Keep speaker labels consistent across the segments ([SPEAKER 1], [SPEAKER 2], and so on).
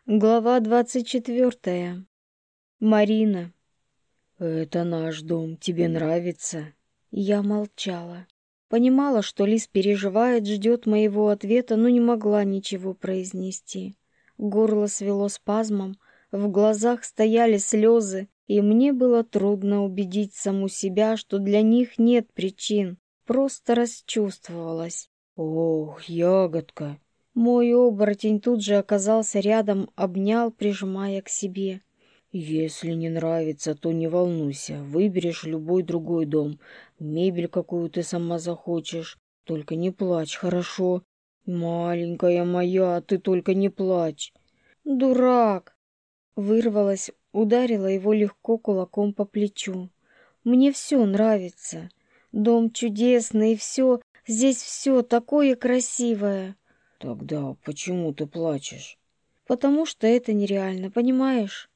[SPEAKER 1] Глава 24. Марина.
[SPEAKER 2] «Это наш дом, тебе нравится?»
[SPEAKER 1] Я молчала. Понимала, что Лис переживает, ждет моего ответа, но не могла ничего произнести. Горло свело спазмом, в глазах стояли слезы, и мне было трудно убедить саму себя, что для них нет причин, просто расчувствовалась.
[SPEAKER 2] «Ох, ягодка!»
[SPEAKER 1] Мой оборотень тут же оказался рядом, обнял, прижимая к себе.
[SPEAKER 2] «Если не нравится, то не волнуйся, выберешь любой другой дом, мебель, какую ты сама захочешь. Только не плачь, хорошо? Маленькая моя, ты только не плачь!»
[SPEAKER 1] «Дурак!» Вырвалась, ударила его легко кулаком по плечу. «Мне все нравится. Дом чудесный, и все, здесь все такое красивое».
[SPEAKER 2] «Тогда почему ты плачешь?»
[SPEAKER 1] «Потому что это нереально, понимаешь?»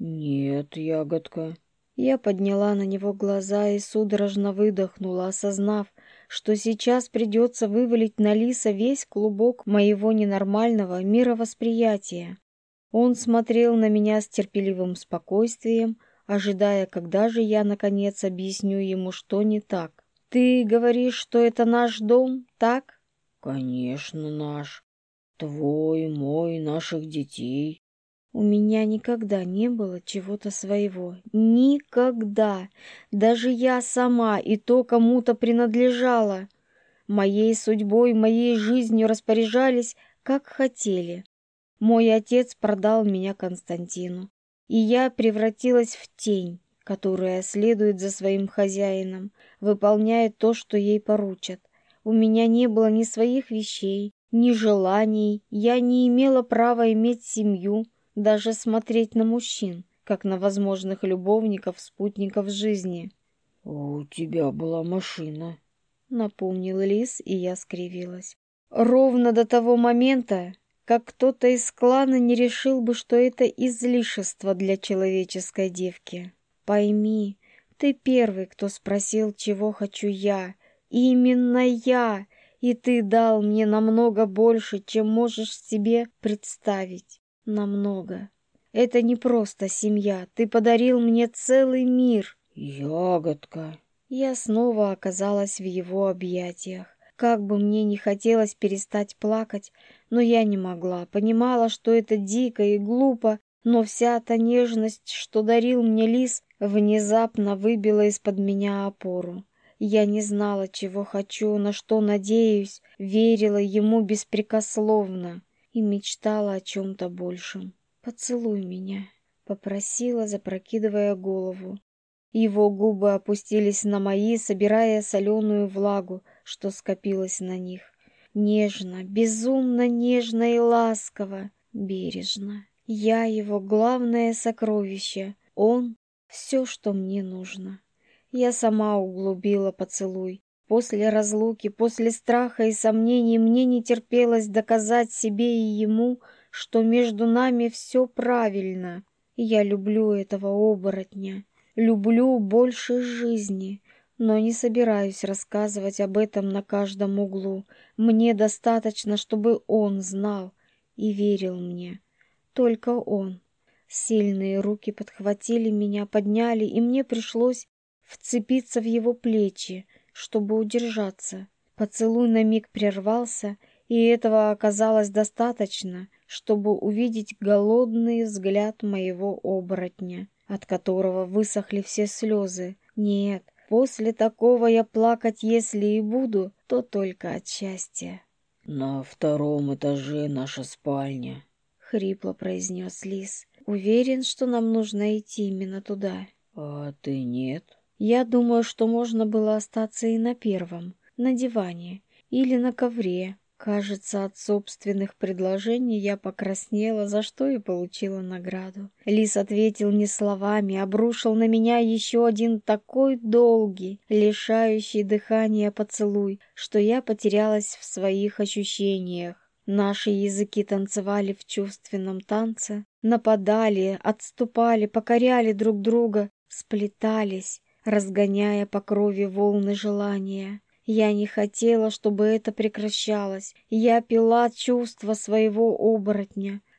[SPEAKER 2] «Нет, ягодка».
[SPEAKER 1] Я подняла на него глаза и судорожно выдохнула, осознав, что сейчас придется вывалить на Лиса весь клубок моего ненормального мировосприятия. Он смотрел на меня с терпеливым спокойствием, ожидая, когда же я, наконец, объясню ему, что не так. «Ты говоришь, что это наш дом, так?»
[SPEAKER 2] «Конечно, наш. Твой, мой, наших детей».
[SPEAKER 1] У меня никогда не было чего-то своего. Никогда. Даже я сама и то кому-то принадлежала. Моей судьбой, моей жизнью распоряжались, как хотели. Мой отец продал меня Константину, и я превратилась в тень, которая следует за своим хозяином, выполняет то, что ей поручат. У меня не было ни своих вещей, ни желаний, я не имела права иметь семью, даже смотреть на мужчин, как на возможных любовников, спутников жизни.
[SPEAKER 2] «У тебя была машина».
[SPEAKER 1] Напомнил Лис, и я скривилась. Ровно до того момента, как кто-то из клана не решил бы, что это излишество для человеческой девки. Пойми, ты первый, кто спросил, чего хочу я. Именно я, и ты дал мне намного больше, чем можешь себе представить. Намного. Это не просто семья, ты подарил мне целый мир.
[SPEAKER 2] «Ягодка!»
[SPEAKER 1] Я снова оказалась в его объятиях. Как бы мне не хотелось перестать плакать, но я не могла. Понимала, что это дико и глупо, но вся та нежность, что дарил мне Лис, внезапно выбила из-под меня опору. Я не знала, чего хочу, на что надеюсь, верила ему беспрекословно и мечтала о чем-то большем. «Поцелуй меня», — попросила, запрокидывая голову. Его губы опустились на мои, собирая соленую влагу, что скопилось на них. Нежно, безумно нежно и ласково, бережно. Я его главное сокровище, он — все, что мне нужно. Я сама углубила поцелуй. После разлуки, после страха и сомнений мне не терпелось доказать себе и ему, что между нами все правильно. Я люблю этого оборотня. Люблю больше жизни, но не собираюсь рассказывать об этом на каждом углу. Мне достаточно, чтобы он знал и верил мне. Только он. Сильные руки подхватили меня, подняли, и мне пришлось вцепиться в его плечи, чтобы удержаться. Поцелуй на миг прервался, и этого оказалось достаточно, чтобы увидеть голодный взгляд моего оборотня, от которого высохли все слезы. Нет, после такого я плакать, если и буду, то только от счастья.
[SPEAKER 2] «На втором этаже наша спальня»,
[SPEAKER 1] — хрипло произнес Лис. «Уверен, что нам нужно идти именно туда».
[SPEAKER 2] «А ты нет?»
[SPEAKER 1] Я думаю, что можно было остаться и на первом, на диване или на ковре. Кажется, от собственных предложений я покраснела, за что и получила награду. Лис ответил не словами, обрушил на меня еще один такой долгий, лишающий дыхания поцелуй, что я потерялась в своих ощущениях. Наши языки танцевали в чувственном танце, нападали, отступали, покоряли друг друга, сплетались, разгоняя по крови волны желания. Я не хотела, чтобы это прекращалось. Я пила чувства своего оборотня,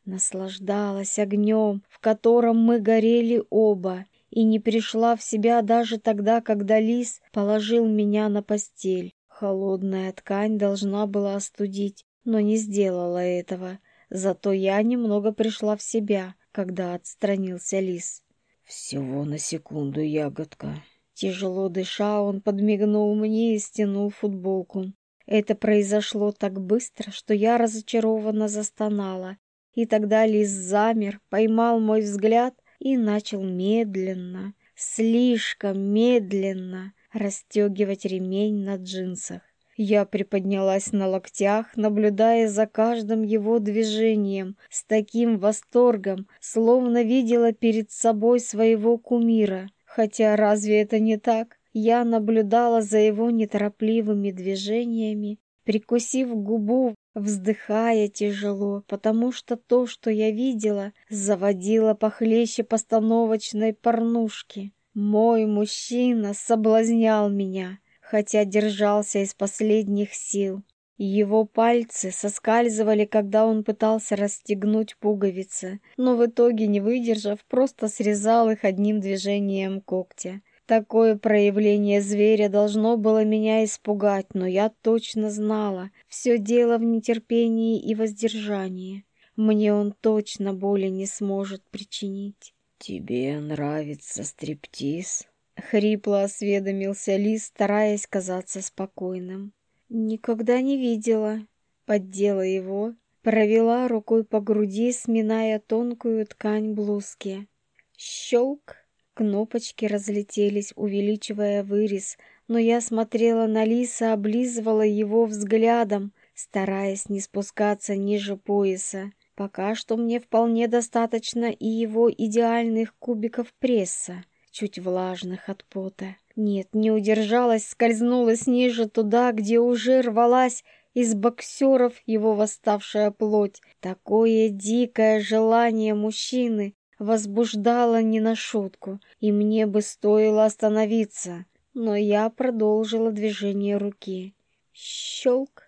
[SPEAKER 1] наслаждалась огнем, в котором мы горели оба, и не пришла в себя даже тогда, когда лис положил меня на постель. Холодная ткань должна была остудить, но не сделала этого. Зато я немного пришла в себя, когда отстранился лис.
[SPEAKER 2] «Всего на секунду, ягодка».
[SPEAKER 1] Тяжело дыша, он подмигнул мне и стянул футболку. Это произошло так быстро, что я разочарованно застонала. И тогда лис замер, поймал мой взгляд и начал медленно, слишком медленно расстегивать ремень на джинсах. Я приподнялась на локтях, наблюдая за каждым его движением, с таким восторгом, словно видела перед собой своего кумира. Хотя разве это не так? Я наблюдала за его неторопливыми движениями, прикусив губу, вздыхая тяжело, потому что то, что я видела, заводило похлеще постановочной порнушки. Мой мужчина соблазнял меня, хотя держался из последних сил. Его пальцы соскальзывали, когда он пытался расстегнуть пуговицы, но в итоге, не выдержав, просто срезал их одним движением когтя. Такое проявление зверя должно было меня испугать, но я точно знала, все дело в нетерпении и воздержании. Мне он точно боли не сможет причинить.
[SPEAKER 2] «Тебе нравится стриптиз?»
[SPEAKER 1] — хрипло осведомился лис, стараясь казаться спокойным. «Никогда не видела». Поддела его, провела рукой по груди, сминая тонкую ткань блузки. Щелк! Кнопочки разлетелись, увеличивая вырез, но я смотрела на лиса, облизывала его взглядом, стараясь не спускаться ниже пояса. Пока что мне вполне достаточно и его идеальных кубиков пресса, чуть влажных от пота. Нет, не удержалась, скользнулась ниже туда, где уже рвалась из боксеров его восставшая плоть. Такое дикое желание мужчины возбуждало не на шутку, и мне бы стоило остановиться. Но я продолжила движение руки. Щелк!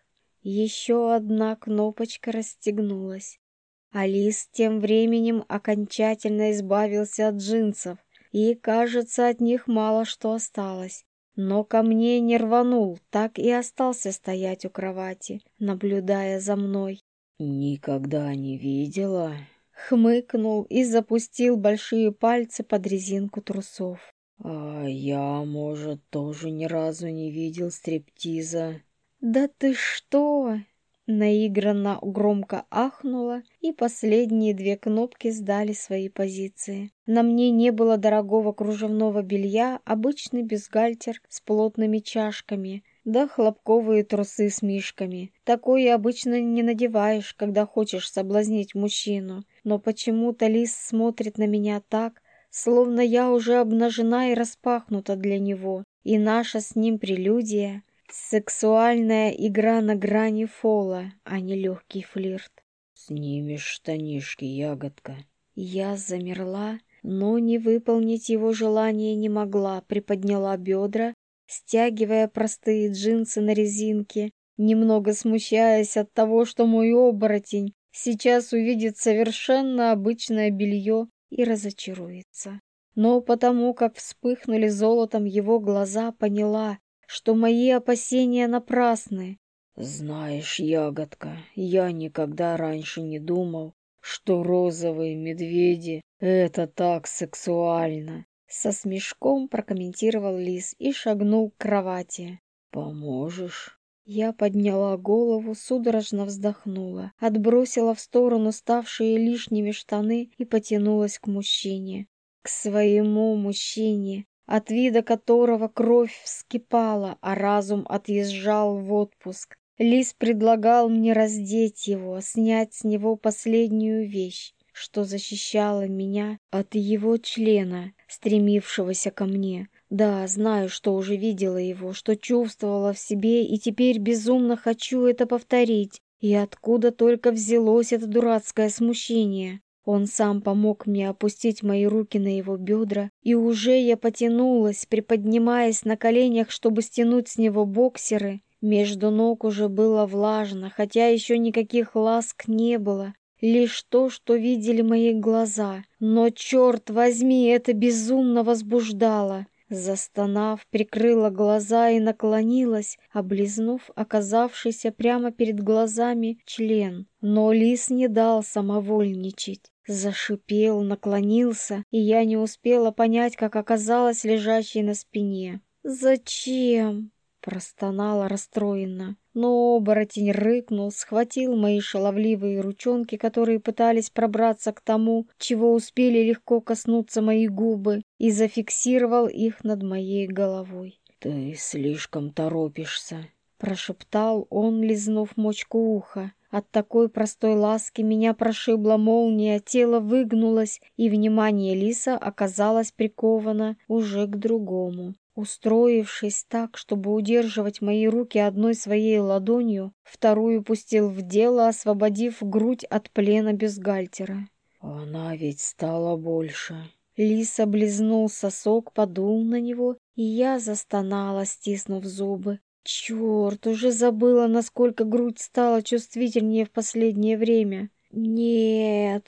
[SPEAKER 1] Еще одна кнопочка расстегнулась. Алис тем временем окончательно избавился от джинсов, и, кажется, от них мало что осталось. Но ко мне не рванул, так и остался стоять у кровати, наблюдая за мной.
[SPEAKER 2] «Никогда не видела?»
[SPEAKER 1] Хмыкнул и запустил большие пальцы под резинку трусов.
[SPEAKER 2] «А я, может, тоже ни разу не видел стриптиза?»
[SPEAKER 1] «Да ты что!» Наигранно громко ахнула, и последние две кнопки сдали свои позиции. На мне не было дорогого кружевного белья, обычный бюстгальтер с плотными чашками, да хлопковые трусы с мишками. Такое обычно не надеваешь, когда хочешь соблазнить мужчину. Но почему-то лис смотрит на меня так, словно я уже обнажена и распахнута для него, и наша с ним прелюдия — сексуальная игра на грани фола, а не легкий флирт.
[SPEAKER 2] «Снимешь штанишки, ягодка».
[SPEAKER 1] Я замерла, но не выполнить его желание не могла, приподняла бедра, стягивая простые джинсы на резинке, немного смущаясь от того, что мой оборотень сейчас увидит совершенно обычное белье и разочаруется. Но потому как вспыхнули золотом его глаза, поняла, что мои опасения напрасны.
[SPEAKER 2] «Знаешь, ягодка, я никогда раньше не думал, что розовые медведи — это так сексуально!»
[SPEAKER 1] Со смешком прокомментировал лис и шагнул к кровати.
[SPEAKER 2] «Поможешь?»
[SPEAKER 1] Я подняла голову, судорожно вздохнула, отбросила в сторону ставшие лишними штаны и потянулась к мужчине. К своему мужчине, от вида которого кровь вскипала, а разум отъезжал в отпуск. Лис предлагал мне раздеть его, снять с него последнюю вещь, что защищала меня от его члена, стремившегося ко мне. Да, знаю, что уже видела его, что чувствовала в себе, и теперь безумно хочу это повторить. И откуда только взялось это дурацкое смущение? Он сам помог мне опустить мои руки на его бедра, и уже я потянулась, приподнимаясь на коленях, чтобы стянуть с него боксеры. Между ног уже было влажно, хотя еще никаких ласк не было. лишь то, что видели мои глаза. Но, черт возьми, это безумно возбуждало. Застонав, прикрыла глаза и наклонилась, облизнув оказавшийся прямо перед глазами член. Но лис не дал самовольничать. Зашипел, наклонился, и я не успела понять, как оказалась лежащей на спине. «Зачем?» — простонала расстроенно. Но оборотень рыкнул, схватил мои шаловливые ручонки, которые пытались пробраться к тому, чего успели легко коснуться мои губы, и зафиксировал их над моей головой.
[SPEAKER 2] «Ты слишком торопишься», —
[SPEAKER 1] прошептал он, лизнув мочку уха. От такой простой ласки меня прошибла молния, тело выгнулось, и внимание лиса оказалось приковано уже к другому. Устроившись так, чтобы удерживать мои руки одной своей ладонью, вторую пустил в дело, освободив грудь от плена бюстгальтера.
[SPEAKER 2] «Она ведь стала больше».
[SPEAKER 1] Лис облизнул сосок, подул на него, и я застонала, стиснув зубы. Черт, уже забыла, насколько грудь стала чувствительнее в последнее время. Нет.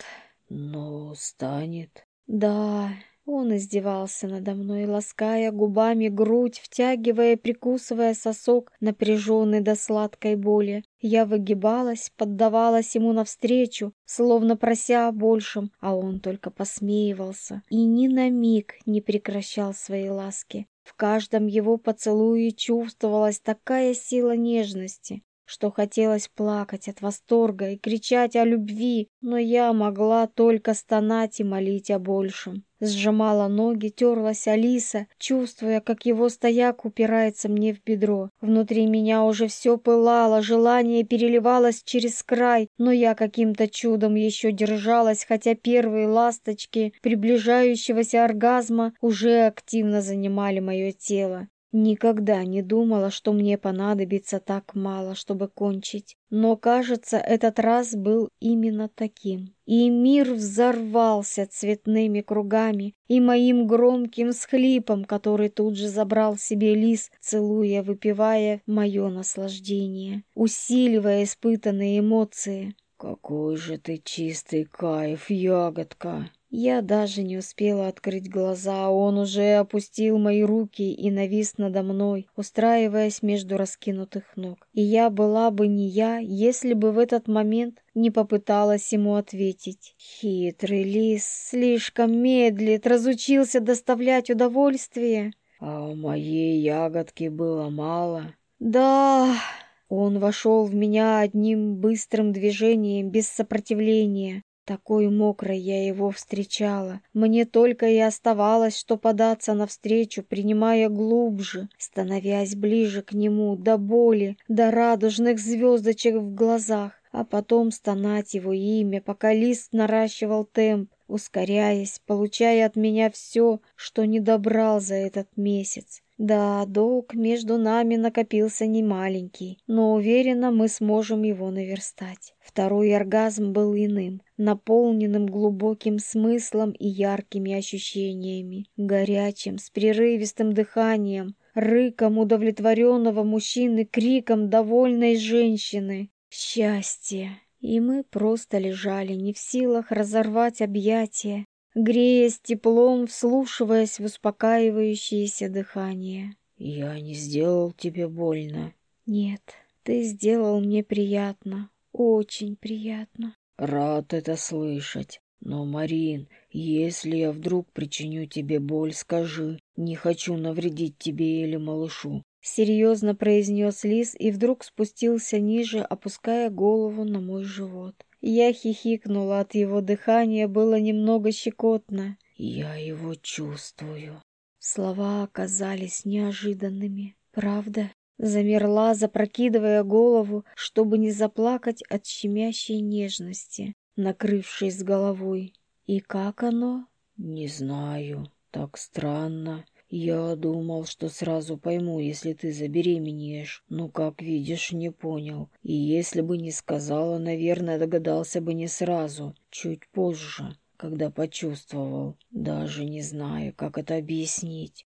[SPEAKER 2] «Но станет».
[SPEAKER 1] Да. Он издевался надо мной, лаская губами грудь, втягивая, прикусывая сосок, напряженный до сладкой боли. Я выгибалась, поддавалась ему навстречу, словно прося о большем, а он только посмеивался и ни на миг не прекращал свои ласки. В каждом его поцелуе чувствовалась такая сила нежности, что хотелось плакать от восторга и кричать о любви, но я могла только стонать и молить о большем. Сжимала ноги, терлась о лиса, чувствуя, как его стояк упирается мне в бедро. Внутри меня уже все пылало, желание переливалось через край, но я каким-то чудом еще держалась, хотя первые ласточки приближающегося оргазма уже активно занимали мое тело. Никогда не думала, что мне понадобится так мало, чтобы кончить. Но, кажется, этот раз был именно таким. И мир взорвался цветными кругами и моим громким всхлипом, который тут же забрал себе лис, целуя, выпивая мое наслаждение, усиливая испытанные эмоции.
[SPEAKER 2] «Какой же ты чистый кайф, ягодка!»
[SPEAKER 1] Я даже не успела открыть глаза, а он уже опустил мои руки и навис надо мной, устраиваясь между раскинутых ног. И я была бы не я, если бы в этот момент не попыталась ему ответить. Хитрый лис слишком медлит, разучился доставлять удовольствие.
[SPEAKER 2] «А у моей ягодки было мало».
[SPEAKER 1] «Да...» Он вошел в меня одним быстрым движением, без сопротивления. Такой мокрой я его встречала. Мне только и оставалось, что податься навстречу, принимая глубже, становясь ближе к нему, до боли, до радужных звездочек в глазах, а потом стонать его имя, пока лист наращивал темп, ускоряясь, получая от меня все, что не добрал за этот месяц. Да, долг между нами накопился немаленький, но уверена, мы сможем его наверстать. Второй оргазм был иным, наполненным глубоким смыслом и яркими ощущениями, горячим, с прерывистым дыханием, рыком удовлетворенного мужчины, криком довольной женщины. Счастье! И мы просто лежали, не в силах разорвать объятия, греясь теплом, вслушиваясь в успокаивающееся дыхание.
[SPEAKER 2] «Я не сделал тебе больно».
[SPEAKER 1] «Нет, ты сделал мне приятно, очень приятно».
[SPEAKER 2] «Рад это слышать. Но, Марин, если я вдруг причиню тебе боль, скажи. Не хочу навредить тебе или малышу».
[SPEAKER 1] Серьезно произнес лис и вдруг спустился ниже, опуская голову на мой живот. Я хихикнула от его дыхания, было немного щекотно.
[SPEAKER 2] «Я его чувствую».
[SPEAKER 1] Слова оказались неожиданными. «Правда?» Замерла, запрокидывая голову, чтобы не заплакать от щемящей нежности, накрывшись головой. «И как оно?»
[SPEAKER 2] «Не знаю. Так странно. Я думал, что сразу пойму, если ты забеременеешь, но, как видишь, не понял. И если бы не сказала, наверное, догадался бы не сразу, чуть позже, когда почувствовал. Даже не знаю, как это объяснить.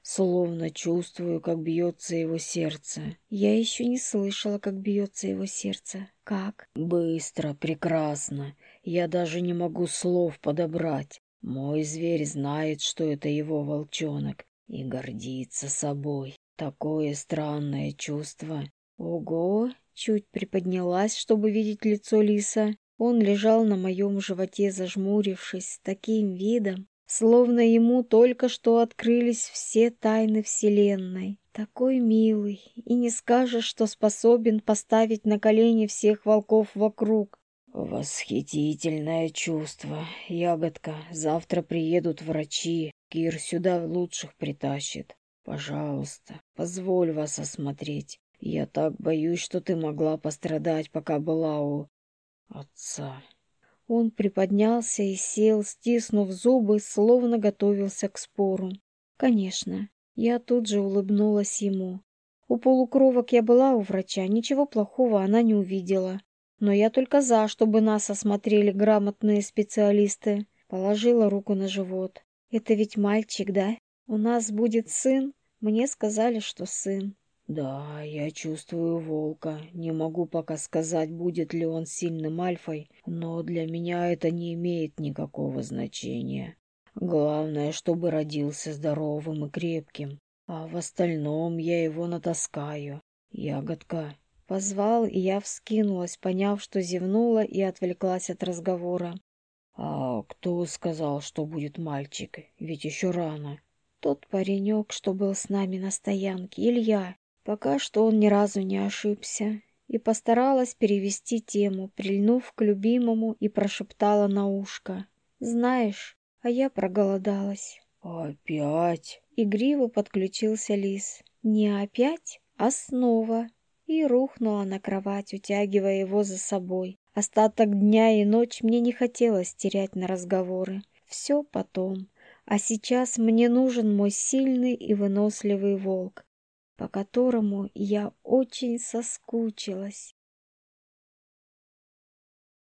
[SPEAKER 2] словно чувствую, как бьется его сердце.
[SPEAKER 1] Я еще не слышала, как бьется его сердце. Как?
[SPEAKER 2] Быстро, прекрасно. Я даже не могу слов подобрать. Мой зверь знает, что это его волчонок, и гордится собой. Такое странное чувство.
[SPEAKER 1] Ого! Чуть приподнялась, чтобы видеть лицо лиса. Он лежал на моем животе, зажмурившись, с таким видом, словно ему только что открылись все тайны Вселенной. Такой милый, и не скажешь, что способен поставить на колени всех волков вокруг.
[SPEAKER 2] Восхитительное чувство. Ягодка, завтра приедут врачи. Кир сюда лучших притащит. Пожалуйста, позволь вас осмотреть. Я так боюсь, что ты могла пострадать, пока была у отца.
[SPEAKER 1] Он приподнялся и сел, стиснув зубы, словно готовился к спору. Конечно, я тут же улыбнулась ему. У полукровок я была у врача, ничего плохого она не увидела. Но я только за, чтобы нас осмотрели грамотные специалисты. Положила руку на живот. Это ведь мальчик, да? У нас будет сын? Мне сказали, что сын.
[SPEAKER 2] Да, я чувствую волка. Не могу пока сказать, будет ли он сильным альфой, но для меня это не имеет никакого значения. Главное, чтобы родился здоровым и крепким, а в остальном я его натаскаю. Ягодка.
[SPEAKER 1] Позвал, и я вскинулась, поняв, что зевнула и отвлеклась от разговора.
[SPEAKER 2] А кто сказал, что будет мальчик? Ведь еще рано.
[SPEAKER 1] Тот паренек, что был с нами на стоянке, Илья. Пока что он ни разу не ошибся. И постаралась перевести тему, прильнув к любимому, и прошептала на ушко. «Знаешь, а я проголодалась».
[SPEAKER 2] «Опять?»
[SPEAKER 1] Игриво подключился лис. «Не опять, а снова». И рухнула на кровать, утягивая его за собой. Остаток дня и ночь мне не хотелось терять на разговоры. Все потом. А сейчас мне нужен мой сильный и выносливый волк, по которому я очень соскучилась.